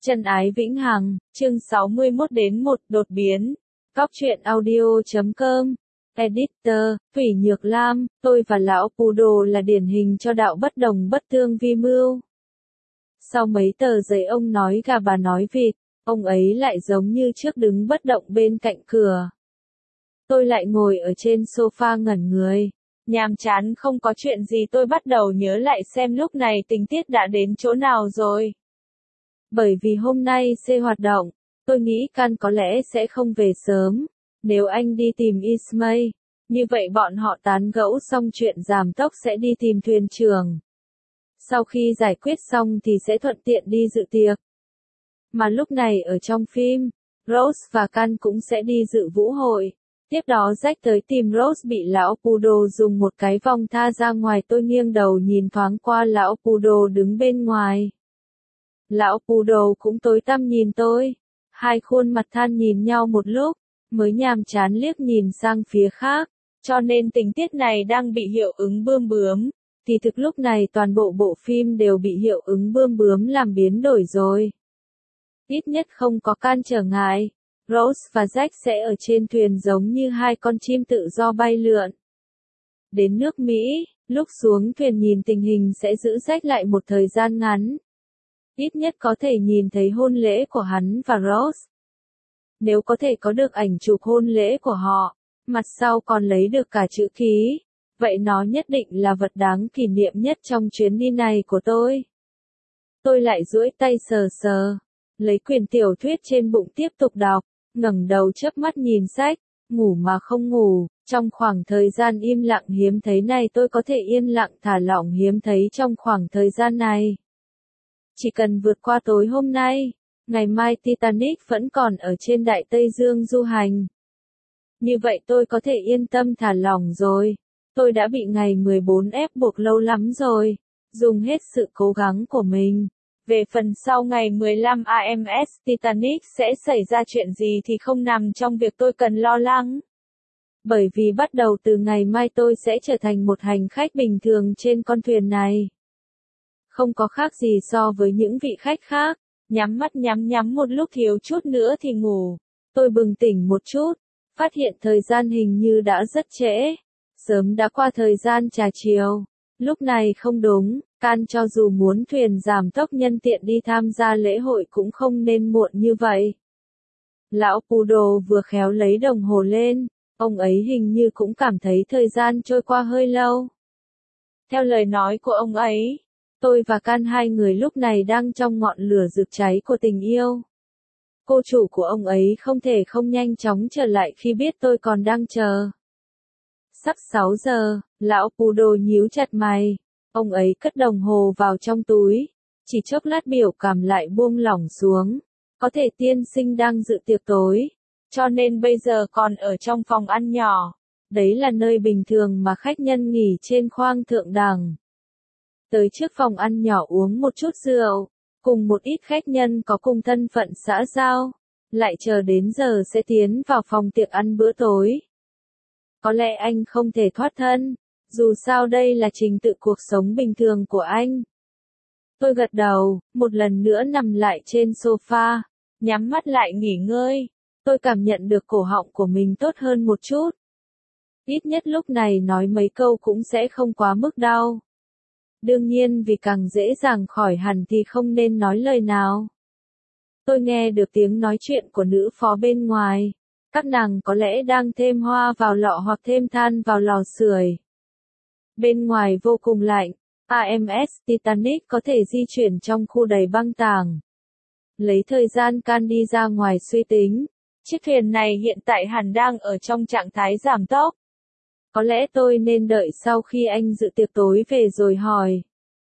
Chân ái vĩnh hằng, chương 61-1 đột biến. Góc truyện audio.com. Editor, Thủy Nhược Lam, tôi và lão Poodle là điển hình cho đạo bất đồng bất tương vi mưu. Sau mấy tờ giấy ông nói gà bà nói vịt, ông ấy lại giống như trước đứng bất động bên cạnh cửa. Tôi lại ngồi ở trên sofa ngẩn người. Nhàm chán không có chuyện gì, tôi bắt đầu nhớ lại xem lúc này tình tiết đã đến chỗ nào rồi. Bởi vì hôm nay C hoạt động, tôi nghĩ Can có lẽ sẽ không về sớm. Nếu anh đi tìm Ismay, như vậy bọn họ tán gẫu xong chuyện giảm tốc sẽ đi tìm thuyền trưởng. Sau khi giải quyết xong thì sẽ thuận tiện đi dự tiệc. Mà lúc này ở trong phim, Rose và Can cũng sẽ đi dự vũ hội. Tiếp đó Jack tới tìm Rose bị lão Poodle dùng một cái vòng tha ra ngoài. Tôi nghiêng đầu nhìn thoáng qua lão Poodle đứng bên ngoài. Lão Poodle cũng tối tăm nhìn tôi. Hai khuôn mặt than nhìn nhau một lúc, mới nhàm chán liếc nhìn sang phía khác. Cho nên tình tiết này đang bị hiệu ứng bươm bướm. Thì thực lúc này toàn bộ bộ phim đều bị hiệu ứng bươm bướm làm biến đổi rồi. Ít nhất không có Can trở ngại. Rose và Jack sẽ ở trên thuyền giống như hai con chim tự do bay lượn. Đến nước Mỹ, lúc xuống thuyền nhìn tình hình sẽ giữ Jack lại một thời gian ngắn. Ít nhất có thể nhìn thấy hôn lễ của hắn và Rose. Nếu có thể có được ảnh chụp hôn lễ của họ, mặt sau còn lấy được cả chữ ký, vậy nó nhất định là vật đáng kỷ niệm nhất trong chuyến đi này của tôi. Tôi lại duỗi tay sờ sờ, lấy quyển tiểu thuyết trên bụng tiếp tục đọc, ngẩng đầu chớp mắt nhìn sách, ngủ mà không ngủ. Trong khoảng thời gian im lặng hiếm thấy này tôi có thể yên lặng thả lỏng hiếm thấy trong khoảng thời gian này. Chỉ cần vượt qua tối hôm nay, ngày mai Titanic vẫn còn ở trên Đại Tây Dương du hành. Như vậy tôi có thể yên tâm thả lỏng rồi. Tôi đã bị ngày 14 ép buộc lâu lắm rồi, dùng hết sự cố gắng của mình. Về phần sau ngày 15 AMS Titanic sẽ xảy ra chuyện gì thì không nằm trong việc tôi cần lo lắng. Bởi vì bắt đầu từ ngày mai tôi sẽ trở thành một hành khách bình thường trên con thuyền này. Không có khác gì so với những vị khách khác, nhắm mắt nhắm một lúc thiếu chút nữa thì ngủ. Tôi bừng tỉnh một chút, phát hiện thời gian hình như đã rất trễ. Sớm đã qua thời gian trà chiều. Lúc này không đúng, Can cho dù muốn thuyền giảm tốc nhân tiện đi tham gia lễ hội cũng không nên muộn như vậy. Lão Poodle vừa khéo lấy đồng hồ lên, ông ấy hình như cũng cảm thấy thời gian trôi qua hơi lâu. Theo lời nói của ông ấy, tôi và Can hai người lúc này đang trong ngọn lửa rực cháy của tình yêu. Cô chủ của ông ấy không thể không nhanh chóng trở lại khi biết tôi còn đang chờ. Sắp 6 giờ, lão Poodle nhíu chặt mày. Ông ấy cất đồng hồ vào trong túi. Chỉ chốc lát biểu cảm lại buông lỏng xuống. Có thể tiên sinh đang dự tiệc tối. Cho nên bây giờ còn ở trong phòng ăn nhỏ. Đấy là nơi bình thường mà khách nhân nghỉ trên khoang thượng đẳng. Tới trước phòng ăn nhỏ uống một chút rượu. Cùng một ít khách nhân có cùng thân phận xã giao. Lại chờ đến giờ sẽ tiến vào phòng tiệc ăn bữa tối. Có lẽ anh không thể thoát thân, dù sao đây là trình tự cuộc sống bình thường của anh. Tôi gật đầu, một lần nữa nằm lại trên sofa, nhắm mắt lại nghỉ ngơi. Tôi cảm nhận được cổ họng của mình tốt hơn một chút. Ít nhất lúc này nói mấy câu cũng sẽ không quá mức đau. Đương nhiên vì càng dễ dàng khỏi hẳn thì không nên nói lời nào. Tôi nghe được tiếng nói chuyện của nữ phó bên ngoài. Các nàng có lẽ đang thêm hoa vào lọ hoặc thêm than vào lò sưởi. Bên ngoài vô cùng lạnh, AMS Titanic có thể di chuyển trong khu đầy băng tảng. Lấy thời gian Can đi ra ngoài suy tính, chiếc thuyền này hiện tại hẳn đang ở trong trạng thái giảm tốc. Có lẽ tôi nên đợi sau khi anh dự tiệc tối về rồi hỏi.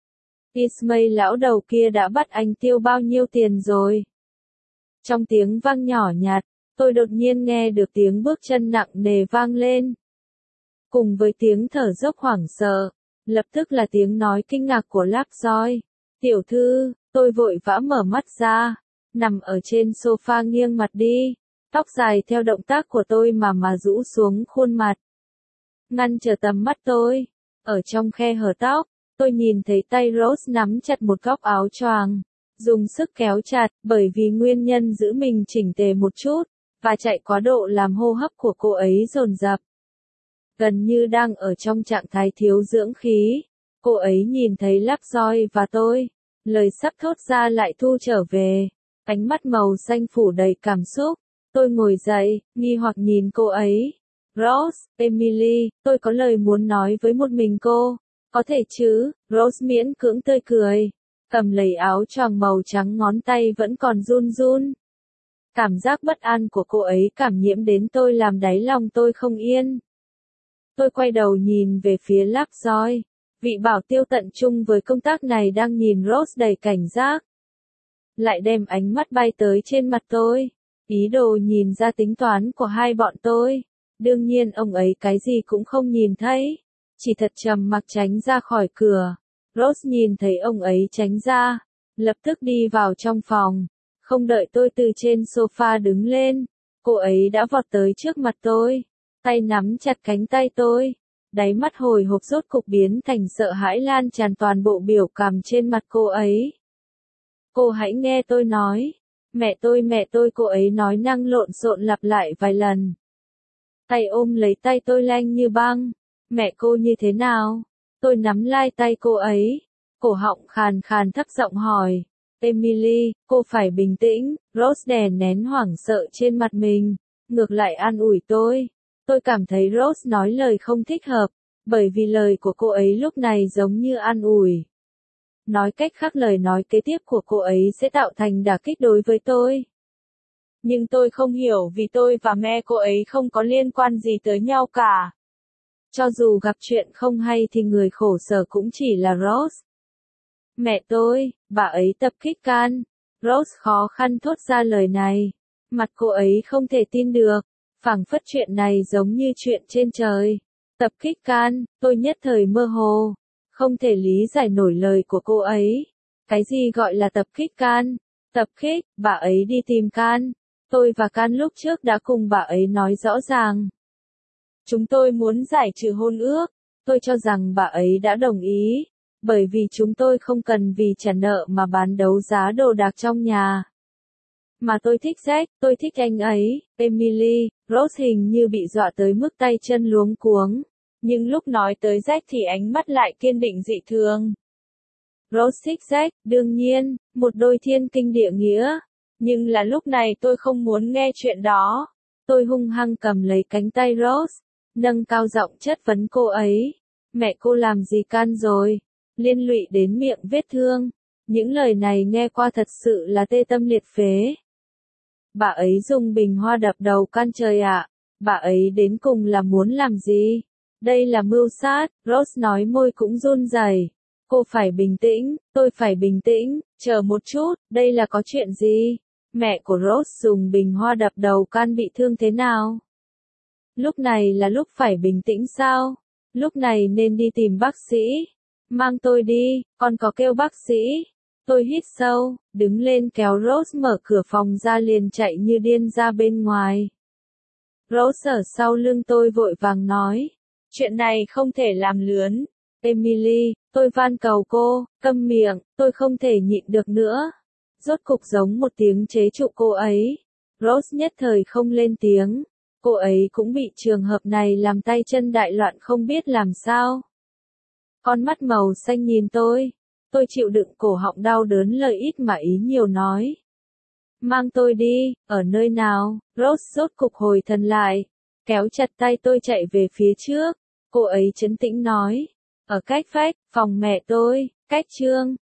Ismay lão đầu kia đã bắt anh tiêu bao nhiêu tiền rồi? Trong tiếng vang nhỏ nhạt, tôi đột nhiên nghe được tiếng bước chân nặng nề vang lên. Cùng với tiếng thở dốc hoảng sợ, lập tức là tiếng nói kinh ngạc của Lovejoy. Tiểu thư, tôi vội vã mở mắt ra, nằm ở trên sofa nghiêng mặt đi, tóc dài theo động tác của tôi mà rũ xuống khuôn mặt. Ngăn trở tầm mắt tôi, ở trong khe hở tóc, tôi nhìn thấy tay Rose nắm chặt một góc áo choàng. dùng sức kéo chặt, bởi vì nguyên nhân giữ mình chỉnh tề một chút, và chạy quá độ làm hô hấp của cô ấy dồn dập. Gần như đang ở trong trạng thái thiếu dưỡng khí, cô ấy nhìn thấy Lovejoy và tôi, lời sắp thốt ra lại thu trở về, ánh mắt màu xanh phủ đầy cảm xúc. Tôi ngồi dậy, nghi hoặc nhìn cô ấy. Rose, Emily, tôi có lời muốn nói với một mình cô. Có thể chứ, Rose miễn cưỡng tươi cười. Cầm lấy áo choàng màu trắng, ngón tay vẫn còn run run. Cảm giác bất an của cô ấy cảm nhiễm đến tôi làm đáy lòng tôi không yên. Tôi quay đầu nhìn về phía Lovejoy. Vị bảo tiêu tận chung với công tác này đang nhìn Rose đầy cảnh giác. Lại đem ánh mắt bay tới trên mặt tôi. Ý đồ nhìn ra tính toán của hai bọn tôi. Đương nhiên ông ấy cái gì cũng không nhìn thấy. Chỉ thật trầm mặc tránh ra khỏi cửa. Rose nhìn thấy ông ấy tránh ra. Lập tức đi vào trong phòng. Không đợi tôi từ trên sofa đứng lên. Cô ấy đã vọt tới trước mặt tôi. Tay nắm chặt cánh tay tôi. Đáy mắt hồi hộp rốt cục biến thành sợ hãi lan tràn toàn bộ biểu cảm trên mặt cô ấy. Cô hãy nghe tôi nói. Mẹ tôi, cô ấy nói năng lộn xộn lặp lại vài lần. Tay ôm lấy tay tôi lanh như băng. Mẹ cô như thế nào? Tôi nắm lai tay cô ấy. Cổ họng khàn khàn thấp giọng hỏi. Emily, cô phải bình tĩnh. Rose đè nén hoảng sợ trên mặt mình. Ngược lại an ủi tôi. Tôi cảm thấy Rose nói lời không thích hợp. Bởi vì lời của cô ấy lúc này giống như an ủi. Nói cách khác lời nói kế tiếp của cô ấy sẽ tạo thành đả kích đối với tôi. Nhưng tôi không hiểu vì tôi và mẹ cô ấy không có liên quan gì tới nhau cả. Cho dù gặp chuyện không hay thì người khổ sở cũng chỉ là Rose. Mẹ tôi, bà ấy tập kích Can. Rose khó khăn thốt ra lời này. Mặt cô ấy không thể tin được. Phảng phất chuyện này giống như chuyện trên trời. Tập kích Can, tôi nhất thời mơ hồ. Không thể lý giải nổi lời của cô ấy. Cái gì gọi là tập kích Can? Tập kích, bà ấy đi tìm Can. Tôi và Can lúc trước đã cùng bà ấy nói rõ ràng. Chúng tôi muốn giải trừ hôn ước. Tôi cho rằng bà ấy đã đồng ý. Bởi vì chúng tôi không cần vì trả nợ mà bán đấu giá đồ đạc trong nhà. Mà tôi thích Jack, tôi thích anh ấy. Emily, Rose hình như bị dọa tới mức tay chân luống cuống. Nhưng lúc nói tới Jack thì ánh mắt lại kiên định dị thường. Rose thích Jack, đương nhiên, một đôi thiên kinh địa nghĩa. Nhưng là lúc này tôi không muốn nghe chuyện đó. Tôi hung hăng cầm lấy cánh tay Rose, nâng cao giọng chất vấn cô ấy. Mẹ cô làm gì Can rồi? Liên lụy đến miệng vết thương. Những lời này nghe qua thật sự là tê tâm liệt phế. Bà ấy dùng bình hoa đập đầu Can trời ạ. Bà ấy đến cùng là muốn làm gì? Đây là mưu sát, Rose nói môi cũng run rẩy. Cô phải bình tĩnh, tôi phải bình tĩnh, chờ một chút, đây là có chuyện gì? Mẹ của Rose dùng bình hoa đập đầu Can bị thương thế nào? Lúc này là lúc phải bình tĩnh sao? Lúc này nên đi tìm bác sĩ. Mang tôi đi, con có kêu bác sĩ. Tôi hít sâu, đứng lên kéo Rose mở cửa phòng ra liền chạy như điên ra bên ngoài. Rose ở sau lưng tôi vội vàng nói. Chuyện này không thể làm lướn. Emily, tôi van cầu cô, câm miệng, tôi không thể nhịn được nữa. Rốt cục giống một tiếng chế trụ cô ấy. Rose nhất thời không lên tiếng. Cô ấy cũng bị trường hợp này làm tay chân đại loạn không biết làm sao. Con mắt màu xanh nhìn tôi. Tôi chịu đựng cổ họng đau đớn lời ít mà ý nhiều nói. Mang tôi đi, ở nơi nào? Rose rốt cục hồi thần lại. Kéo chặt tay tôi chạy về phía trước. Cô ấy trấn tĩnh nói. Ở cách vách, phòng mẹ tôi, cách chương.